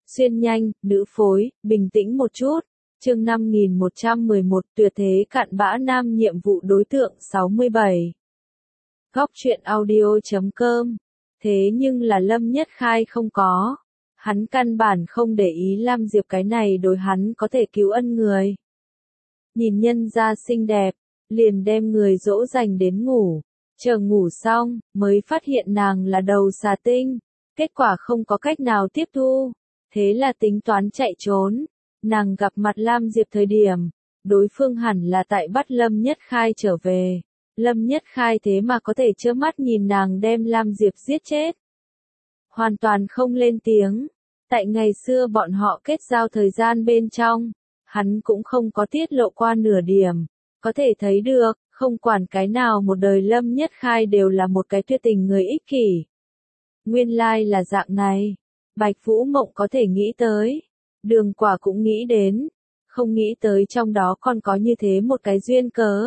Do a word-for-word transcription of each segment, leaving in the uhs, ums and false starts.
Xuyên nhanh, nữ phối, bình tĩnh một chút. Chương năm nghìn một trăm mười một tuyệt thế cặn bã nam nhiệm vụ đối tượng sáu mươi bảy. Góc truyện audio chấm com. Thế nhưng là Lâm Nhất Khai không có. Hắn căn bản không để ý Lam Diệp cái này đối hắn có thể cứu ân người. Nhìn nhân gia xinh đẹp, liền đem người dỗ dành đến ngủ. Chờ ngủ xong, mới phát hiện nàng là đầu xà tinh. Kết quả không có cách nào tiếp thu. Thế là tính toán chạy trốn. Nàng gặp mặt Lam Diệp thời điểm, đối phương hẳn là tại bắt Lâm Nhất Khai trở về. Lâm Nhất Khai thế mà có thể trơ mắt nhìn nàng đem Lam Diệp giết chết. Hoàn toàn không lên tiếng. Tại ngày xưa bọn họ kết giao thời gian bên trong, hắn cũng không có tiết lộ qua nửa điểm. Có thể thấy được, không quản cái nào một đời Lâm Nhất Khai đều là một cái tuyệt tình người ích kỷ. Nguyên lai là dạng này. Bạch Vũ Mộng có thể nghĩ tới. Đường Quả cũng nghĩ đến. Không nghĩ tới trong đó còn có như thế một cái duyên cớ.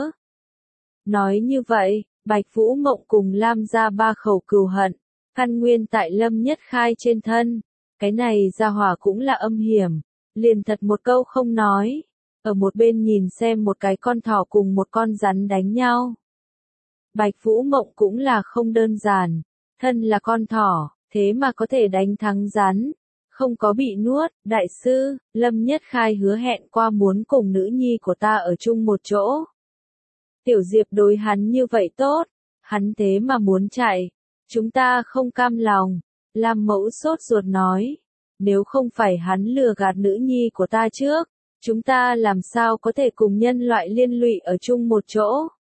Nói như vậy, Bạch Vũ Mộng cùng Lam gia ba khẩu cừu hận, căn nguyên tại Lâm Nhất Khai trên thân. Cái này gia hỏa cũng là âm hiểm. Liền thật một câu không nói. Ở một bên nhìn xem một cái con thỏ cùng một con rắn đánh nhau. Bạch Vũ Mộng cũng là không đơn giản. Thân là con thỏ, thế mà có thể đánh thắng rắn. Không có bị nuốt, đại sư, Lâm Nhất Khai hứa hẹn qua muốn cùng nữ nhi của ta ở chung một chỗ. Tiểu Diệp đối hắn như vậy tốt, hắn thế mà muốn chạy, chúng ta không cam lòng. Lam Mẫu sốt ruột nói, nếu không phải hắn lừa gạt nữ nhi của ta trước, chúng ta làm sao có thể cùng nhân loại liên lụy ở chung một chỗ.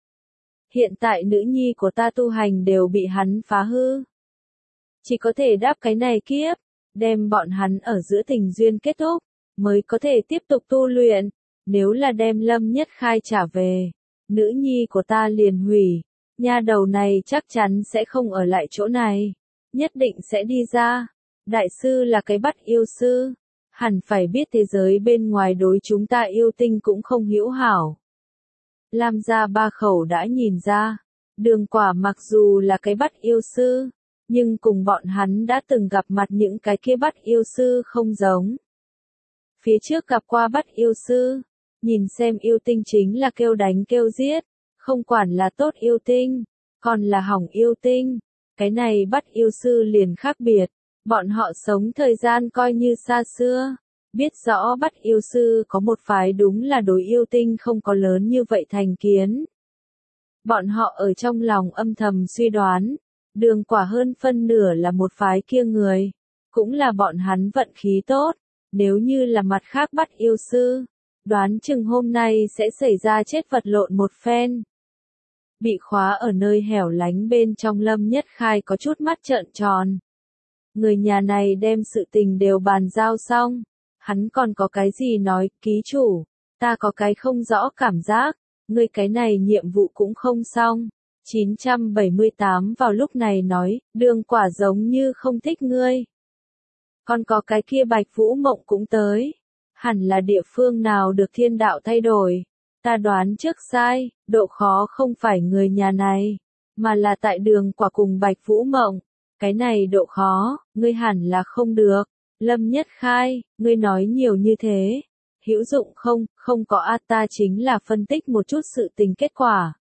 Hiện tại nữ nhi của ta tu hành đều bị hắn phá hư. Chỉ có thể đáp cái này kiếp. Đem bọn hắn ở giữa tình duyên kết thúc, mới có thể tiếp tục tu luyện. Nếu là đem Lâm Nhất Khai trả về, nữ nhi của ta liền hủy. Nha đầu này chắc chắn sẽ không ở lại chỗ này. Nhất định sẽ đi ra. Đại sư là cái bắt yêu sư. Hẳn phải biết thế giới bên ngoài đối chúng ta yêu tinh cũng không hữu hảo. Lam gia ba khẩu đã nhìn ra. Đường Quả mặc dù là cái bắt yêu sư. Nhưng cùng bọn hắn đã từng gặp mặt những cái kia bắt yêu sư không giống. Phía trước gặp qua bắt yêu sư, nhìn xem yêu tinh chính là kêu đánh kêu giết, không quản là tốt yêu tinh, còn là hỏng yêu tinh. Cái này bắt yêu sư liền khác biệt, bọn họ sống thời gian coi như xa xưa, biết rõ bắt yêu sư có một phái đúng là đối yêu tinh không có lớn như vậy thành kiến. Bọn họ ở trong lòng âm thầm suy đoán. Đường Quả hơn phân nửa là một phái kia người, cũng là bọn hắn vận khí tốt, nếu như là mặt khác bắt yêu sư, đoán chừng hôm nay sẽ xảy ra chết vật lộn một phen. Bị khóa ở nơi hẻo lánh bên trong Lâm Nhất Khai có chút mắt trợn tròn. Người nhà này đem sự tình đều bàn giao xong, hắn còn có cái gì nói, ký chủ, ta có cái không rõ cảm giác, người cái này nhiệm vụ cũng không xong. chín trăm bảy mươi tám vào lúc này nói, Đường Quả giống như không thích ngươi. Còn có cái kia Bạch Vũ Mộng cũng tới. Hẳn là địa phương nào được thiên đạo thay đổi. Ta đoán trước sai, độ khó không phải người nhà này, mà là tại Đường Quả cùng Bạch Vũ Mộng. Cái này độ khó, ngươi hẳn là không được. Lâm Nhất Khai, ngươi nói nhiều như thế. Hữu dụng không, không có a ta chính là phân tích một chút sự tình kết quả.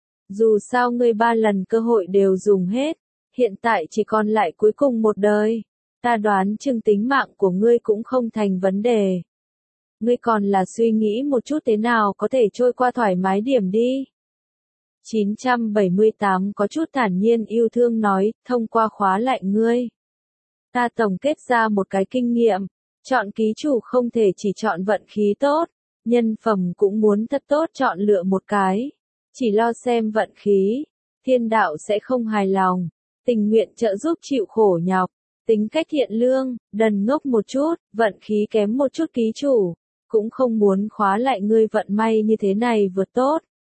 Dù sao ngươi ba lần cơ hội đều dùng hết, hiện tại chỉ còn lại cuối cùng một đời. Ta đoán chừng tính mạng của ngươi cũng không thành vấn đề. Ngươi còn là suy nghĩ một chút thế nào có thể trôi qua thoải mái điểm đi. chín trăm bảy mươi tám có chút thản nhiên yêu thương nói, thông qua khóa lại ngươi. Ta tổng kết ra một cái kinh nghiệm, chọn ký chủ không thể chỉ chọn vận khí tốt, nhân phẩm cũng muốn thật tốt chọn lựa một cái. Chỉ lo xem vận khí, thiên đạo sẽ không hài lòng, tình nguyện trợ giúp chịu khổ nhọc, tính cách thiện lương, đần ngốc một chút, vận khí kém một chút ký chủ, cũng không muốn khóa lại ngươi vận may như thế này vượt tốt.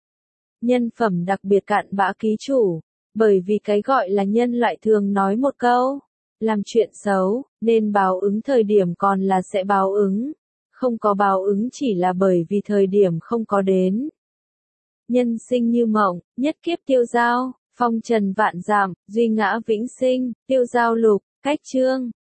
Nhân phẩm đặc biệt cặn bã ký chủ, bởi vì cái gọi là nhân loại thường nói một câu, làm chuyện xấu, nên báo ứng thời điểm còn là sẽ báo ứng, không có báo ứng chỉ là bởi vì thời điểm không có đến. Nhân sinh như mộng, nhất kiếp tiêu dao, phong trần vạn giảm, duy ngã vĩnh sinh, tiêu dao lục, cách chương.